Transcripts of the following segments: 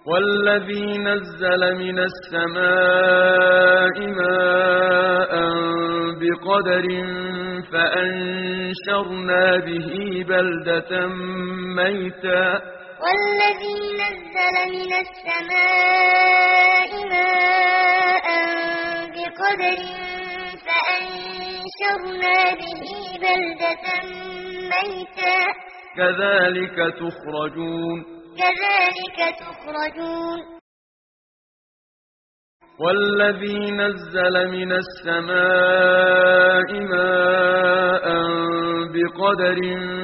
والذي نزل من السماء ماء بقدر فأنشرنا به بلدة ميتا. والذي نزل من السماء ماء بقدر فأنشرنا به بلدة ميتا. كذلك تخرجون. كذلك تخرجون. والذي نزل من السماء ماء بقدر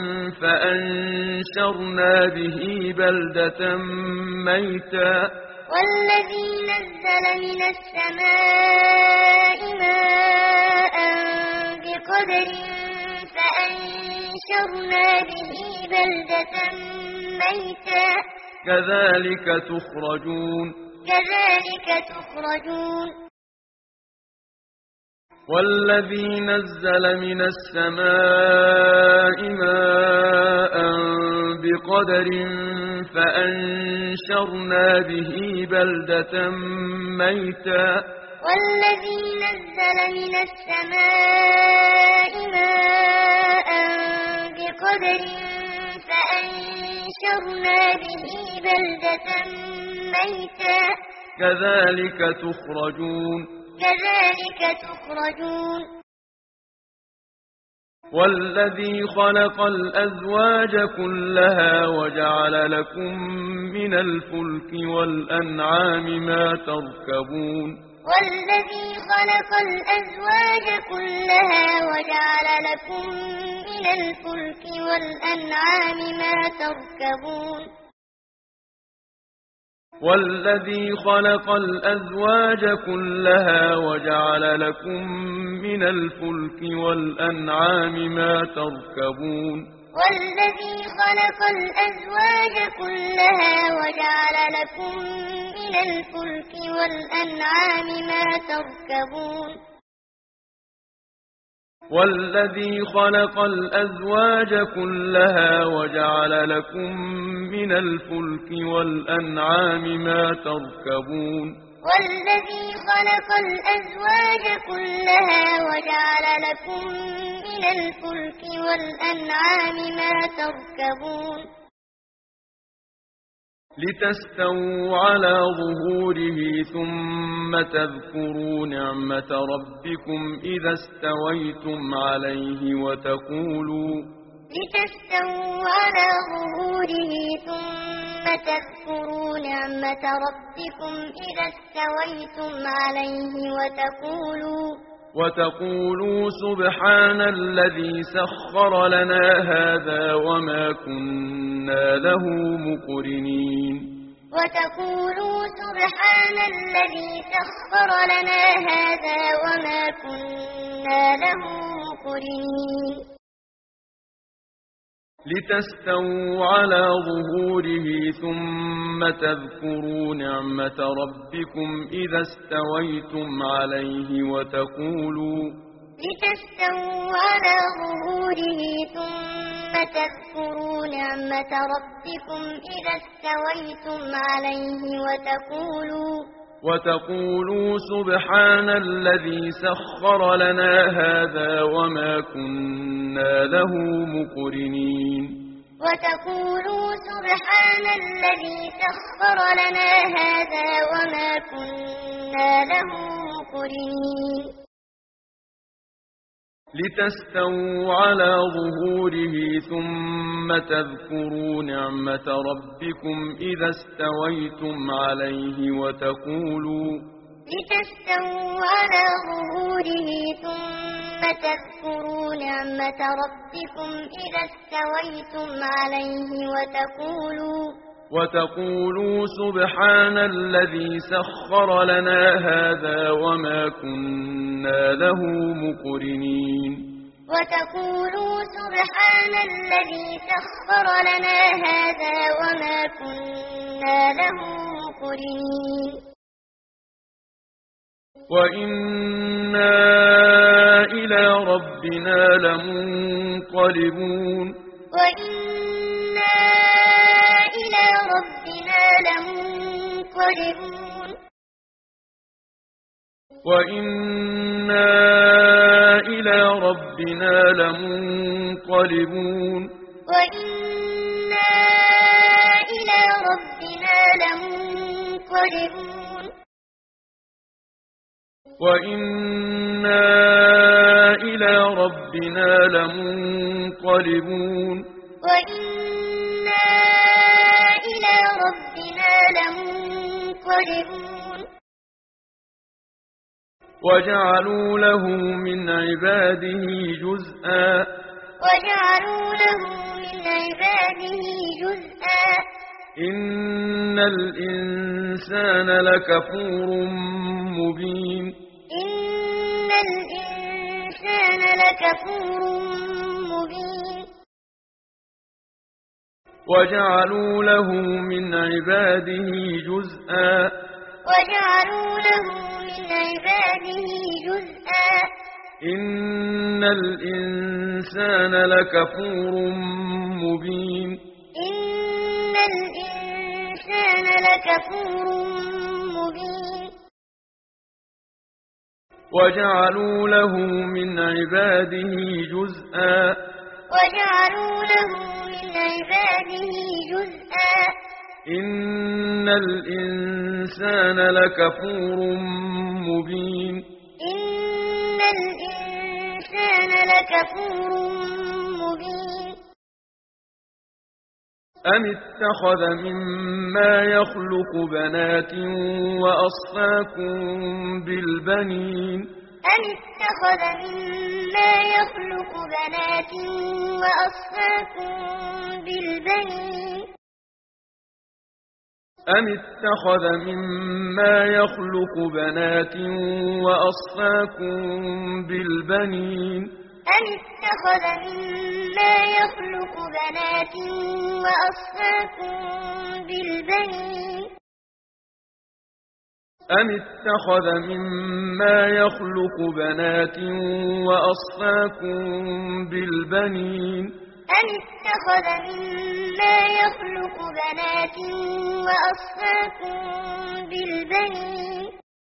فأنشرنا به بلدة ميتا. والذي نزل من السماء ماء بقدر فأنشرنا به بلدة ميتا. كذلك تخرجون. كذلك تخرجون. والذي نزل من السماء ماء بقدر فأنشرنا به بلدة ميتا. والذي نزل من السماء ماء بقدر فأنشرنا به بلدة ميتا. كذلك تخرجون. كذلك تخرجون. والذي خلق الأزواج كلها وجعل لكم من الفلك والأنعام ما تركبون. والذي خلق الأزواج كلها وجعل لكم من الفلك والأنعام ما تركبون. والذي خلق الأزواج كلها وجعل لكم من الفلك والأنعام ما تركبون. والذي خلق الأزواج كلها وجعل لكم من الفلك والأنعام ما تركبون. والذي خلق الأزواج كلها وجعل لكم من الفلك والأنعام ما تركبون. والذي خلق الأزواج كلها وجعل لكم من الفلك والأنعام ما تركبون. لتستووا على ظهوره ثم تذكروا نعمة ربكم إذا استويتم عليه لتستووا على ظهوره ثم تذكروا نعمة ربكم إذا استويتم عليه وتقولوا سبحان الذي سخر لنا هذا وما كنا له مقرنين. وتقولوا سبحان الذي سخر لنا هذا وما كنا له مقرنين. لتستووا على ظهوره ثم تذكروا نعمة ربكم إذا استويتم عليه لتستووا على ظهوره ثم تذكروا نعمة ربكم إذا استويتم عليه وتقولوا سبحان الذي سخر لنا هذا وما كنا له مقرنين. وتقولوا سبحان الذي سخر لنا هذا وما كنا له مقرنين. لتستووا على ظهوره ثم تذكروا نعمة ربكم إذا استويتم عليه لتستووا على ظهوره ثم تذكروا نعمة ربكم إذا استويتم عليه وتقولوا سبحان الذي سخر لنا هذا وما كنا له مقرنين. وتقولوا سبحان الذي سخر لنا هذا وما كنا له مقرنين. وإنا إلى ربنا لمنقلبون. وإنا إلى ربنا لمنقلبون. منقلبون وإنا إلى ربنا لمنقلبون وإنا إلى ربنا لمنقلبون وإنا إلى ربنا لمنقلبون وإنا إلى ربنا لمنقلبون وجعلوا له من عباده جزءا وجعلوا له من عباده جزءا إن الإنسان لكفور مبين إن الإنسان لكفور مبين وجعلوا له من عباده جزءا وجعلوا له من عباده جزءا إن الإنسان لكفور مبين إن الإنسان لكفور مبين وجعلوا له من عباده جزءا وجعلوا له من عباده جزءا إن الإنسان لكفور مبين إن الإنسان لكفور مبين أم اتخذ مما يخلق بنات وأصفاكم بالبنين أم اتخذ مما يخلق بنات وأصفاكم بالبنين أم اتخذ مما يخلق بنات وأصفاكم بالبنين أم اتخذ مما يخلق بنات وأصفاكم بالبنين أم اتخذ مما يخلق بنات وأصفاكم بالبنين أم اتخذ مما يخلق بنات وأصفاكم بالبنين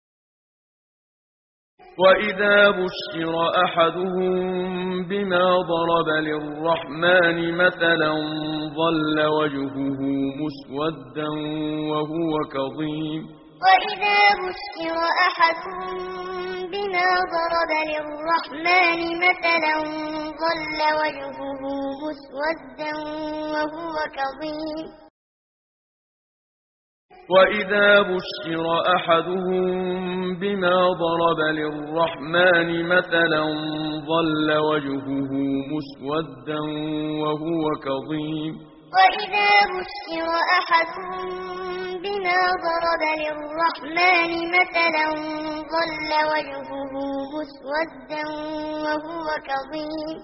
وإذا بشر أحدهم بما ضرب للرحمن مثلا ظل وجهه مسودا وهو كظيم وإذا بشر أحدهم بما ضرب للرحمن مثلا ظل وجهه مسودا وهو كظيم وإذا بشر أحدهم بما ضرب للرحمن مثلا ظل وجهه مسودا وهو كظيم وإذا بشر أحدهم بما ضرب للرحمن مثلا ظل وجهه مسودا وهو كظيم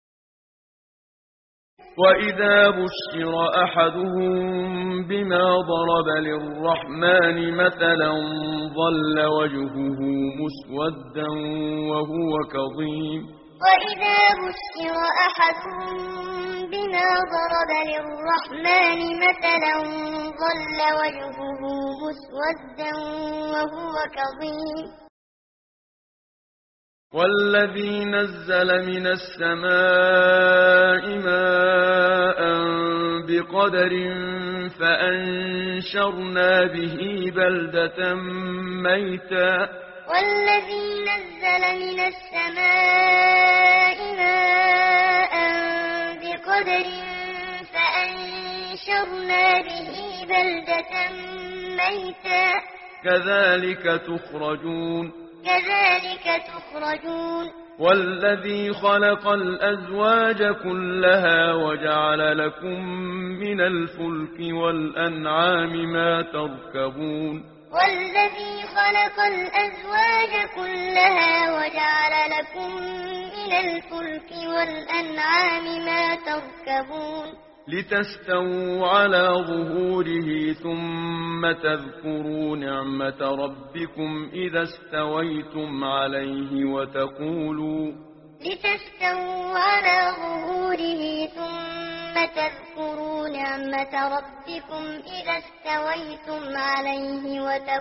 وإذا بشر أحدهم بما ضرب للرحمن مثلا ظل وجهه مسودا وهو كظيم وإذا بشر أحدهم بما ضرب للرحمن مثلا ظل وجهه مسودا وهو كظيم والذي نزل من السماء ماء بقدر فأنشرنا به بلدة ميتا والذي نزل من السماء ماء بقدر فأنشرنا به بلدة ميتا كذلك تخرجون كذلك تخرجون والذي خلق الأزواج كلها وجعل لكم من الفلك والأنعام ما تركبون والذي خلق الأزواج كلها وجعل لكم من الفلك والأنعام ما تركبون لتستووا على ظهوره ثم تذكروا نعمة ربكم إذا استويتم عليه وتقولوا لتستووا على ظهوره ثم تذكروا نعمة ربكم إذا استويتم عليه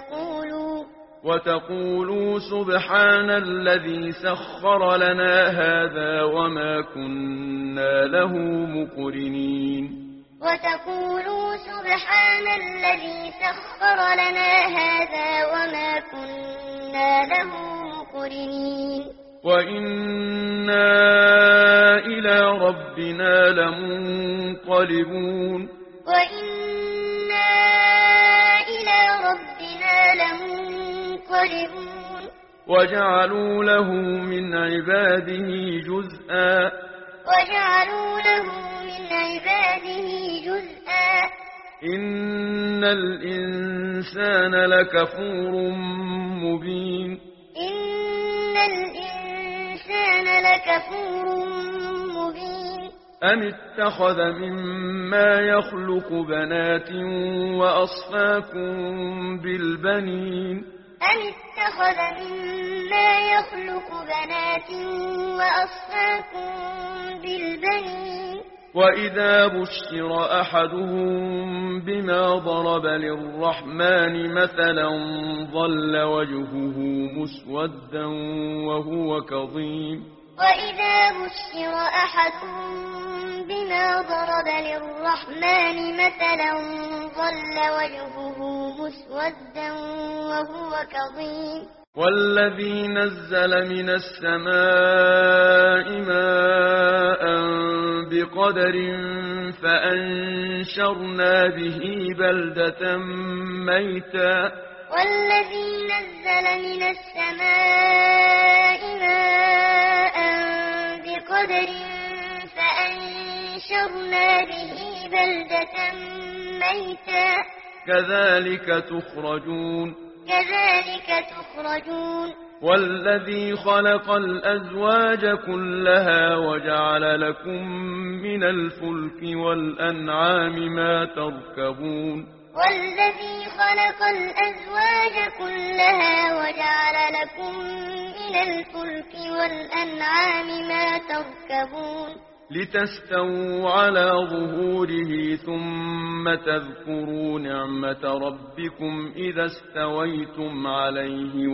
وتقولوا سبحان الذي سخر لنا هذا وما كنا له مقرنين. وتقولوا سبحان الذي سخر لنا هذا وما كنا له مقرنين. وإنا إلى ربنا لمنقلبون. وإنا إلى ربنا لمنقلبون. وجعلوا له من عباده جزءا. وجعلوا له من عباده جزءا. إن الإنسان لكفور مبين. إن الإنسان لكفور مبين. أم اتخذ مما يخلق بنات وأصفاكم بالبنين. أم اتخذ مما يخلق بنات وأصفاكم بالبنين. وإذا بشر أحدهم بما ضرب للرحمن مثلا ظل وجهه مسودا وهو كظيم. وإذا بشر أحدهم بما ضرب للرحمن مثلا ظل وجهه مسودا وهو كظيم. والذي نزل من السماء ماء بقدر فأنشرنا به بلدة ميتا. والذي نزل من السماء ماء بقدر فأنشرنا به بلدة ميتا. كذلك تخرجون. كذلك تخرجون. والذي خلق الأزواج كلها وجعل لكم من الفلك والأنعام ما تركبون. والذي خلق الأزواج كلها وجعل لكم من الفلك والأنعام ما تركبون. لتستووا على ظهوره ثم تذكروا نعمة ربكم إذا استويتم عليه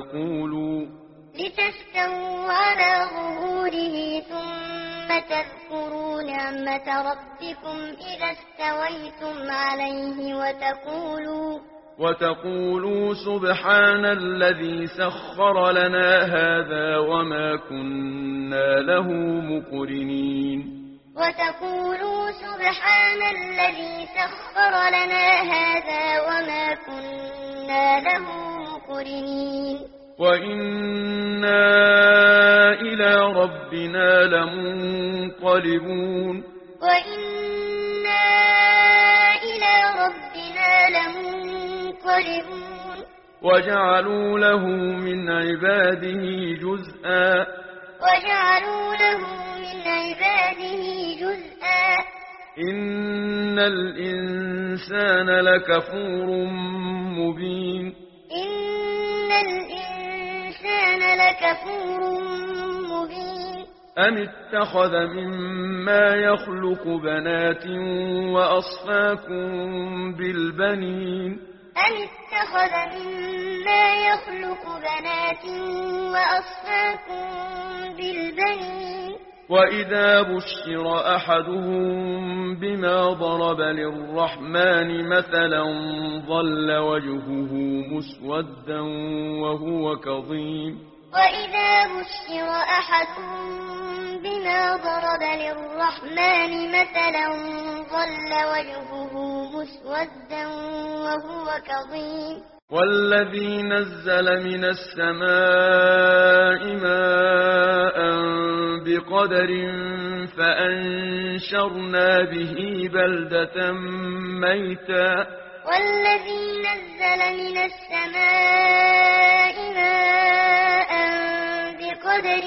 لتستووا على ظهوره ثم تذكروا نعمة ربكم إذا استويتم عليه وتقولوا سبحان الذي سخر لنا هذا وما كنا له مقرنين. وتقولوا سبحان الذي سخر لنا هذا وما كنا له مقرنين. وإنا إلى ربنا لمنقلبون. وإنا إلى ربنا لمنقلبون. وجعلوا له من عباده جزءا. وجعلوا له من عباده جزءا. إن الإنسان لكفور مبين. إن الإنسان لكفور مبين. أم اتخذ مما يخلق بنات وأصفاكم بالبنين. أم اتخذ مما يخلق بنات وأصفاكم بالبنين. وإذا بشر أحدهم بما ضرب للرحمن مثلا ظل وجهه مسودا وهو كظيم. وإذا بشر أحدهم بما ضرب للرحمن مثلا ظل وجهه مسودا وهو كظيم. والذي نزل من السماء ماء بقدر فأنشرنا به بلدة ميتا. والذي نزل من السماء ماء بقدر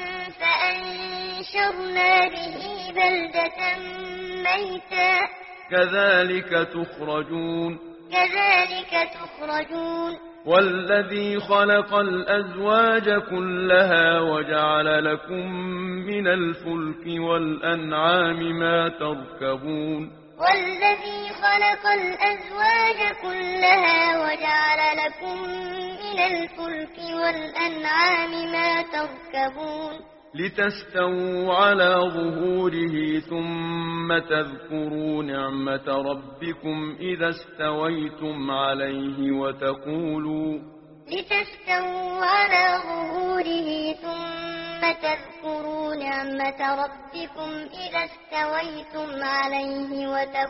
فأنشرنا به بلدة ميتا. كذلك تخرجون. كذلك تخرجون والذي خلق الأزواج كلها وجعل لكم من الفلك والأنعام ما تركبون والذي خلق الأزواج كلها وجعل لكم من الفلك والأنعام ما تركبون لتستووا على ظهوره ثم تذكروا نعمة ربكم إذا استويتم عليه لتستووا على ظهوره ثم تذكروا نعمة ربكم إذا استويتم عليه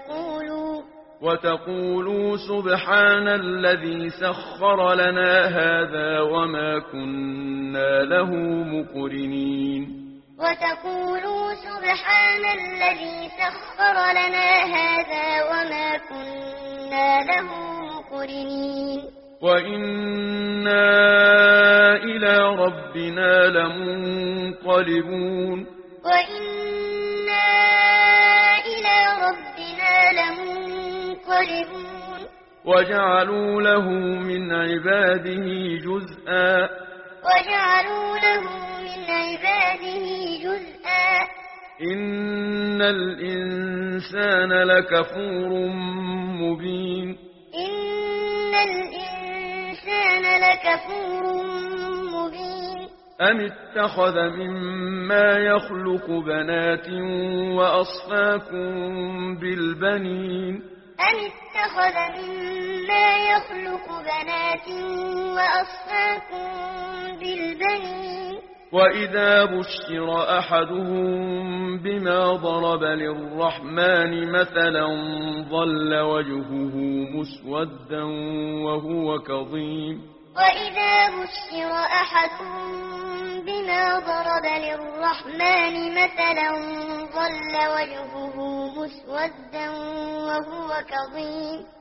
وتقولوا سبحان الذي سخر لنا هذا وما كنا له مقرنين وتقولوا سبحان الذي سخر لنا هذا وما كنا له مقرنين وإنا إلى ربنا لمنقلبون وجعلوا له من عباده جزءا إن الإنسان لكفور مبين أم اتخذ مما يخلق بنات وأصفاكم بالبنين وإذا بشر أحدهم بما ضرب للرحمن مثلا ظل وجهه مسودا وهو كظيم وإذا بشر أحدهم بما ضرب للرحمن مثلا ظل وجهه مسودا وهو كظيم